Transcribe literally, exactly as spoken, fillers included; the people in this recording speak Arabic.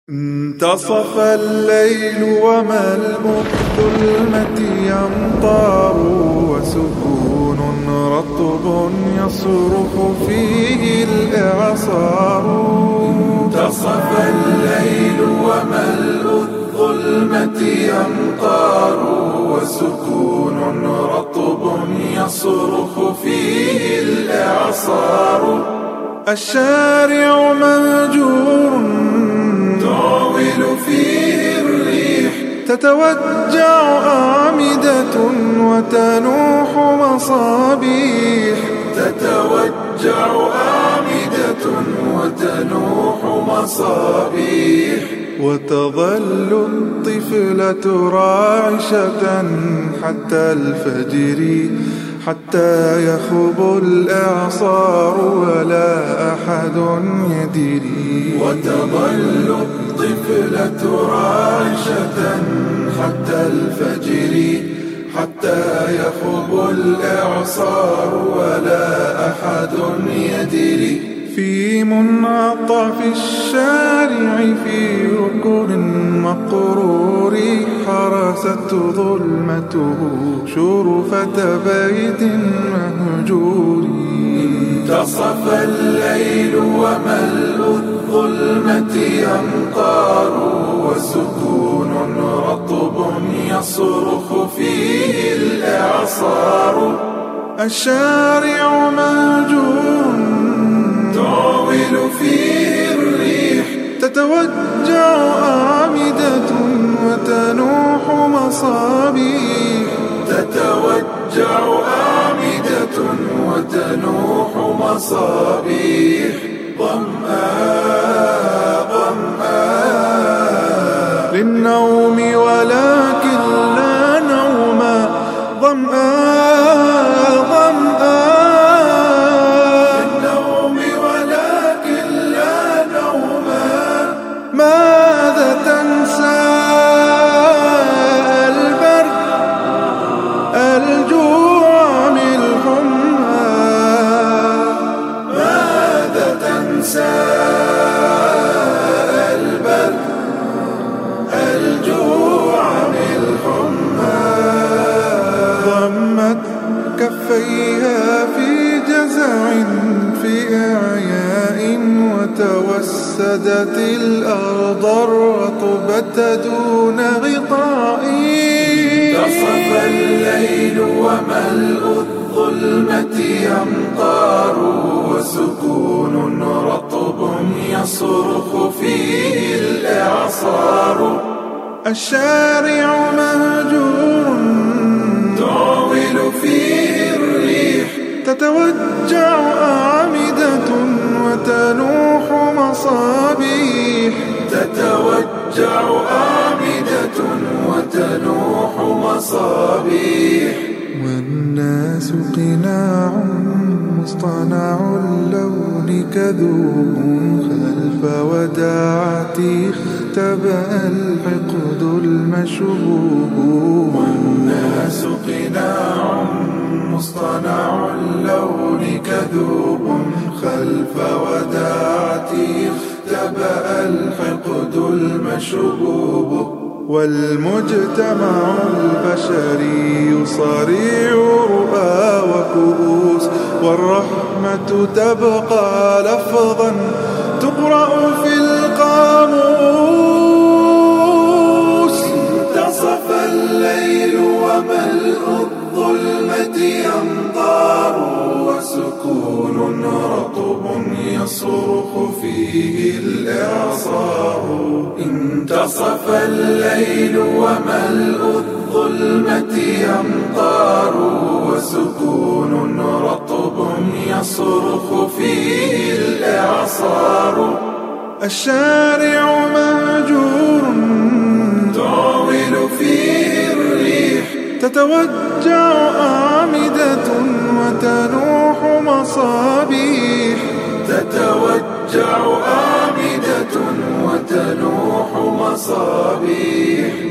انتصف الليل وملء الظلمة يمطر وسكون رطب يصرخ فيه الإعصار. انتصف الليل وملء الظلمة يمطر وسكون رطب يصرخ فيه الإعصار. الشارع مهجور تعول فيه الريح تتوجع أعمدة وتنوح مصابيح. تتوجع أعمدة وتنوح مصابيح. وتظل الطفلة راعشة حتى الفجر حتى يخب الإعصار ولا أحد يدري. وتظل الطفلة راعشة حتى الفجر حتى يخب الإعصار ولا أحد يدري. في منعطف الشارع في ركن مقرور حرسته ظلمته شرفة بيت مهجور. انتصف الليل وملء الظلمة يمطر وسكون رطب يصرخ فيه الإعصار. الشارع مهجور تعول فيه الريح تتوجع أعمدة وتنوح مصابيح. تتوجع أعمدة وتنوح مصابيح. ظمآن ظمآن للنوم ولكن لا نوم. ظمآن ظمآن للنوم ولكن لا نوم. ماذا تنسى البرد الجوع من الحمى. ماذا تنسى البرد الجوع من الحمى. ضمت كفيها في جزع في إعياء وتوسدت الأرض الرطبة دون غطاء. انتصف الليل وملء الظلمة يمطر وسكون رطب يصرخ فيه الإعصار. الشارع مهجور تعول فيه الريح تتوجع أعمدة وتنوح مصابيح. تتوجع أعمدة وتنوح مصابيح. والناس قناع مصطنع اللون كذوب خلف وداعتي اختبأ الحقد المشبوب. والناس قناع مصطنع اللون كذوب خلف وداعتي اختبأ الحقد المشبوب. والمجتمع البشري صريع رؤى وكؤوس والرحمة تبقى لفظا تقرأ في القاموس. انتصف الليل وملء الظلمة يمطر وسكون رطب يصرخ فيه الإعصار. انتصف الليل وملء الظلمة يمطر وسكون رطب يصرخ فيه الإعصار. الشارع مهجور تعول فيه الريح تتوجع أعمدة وتنوح مصابيح. تتوجع أعمدة وتنوح مصابيح.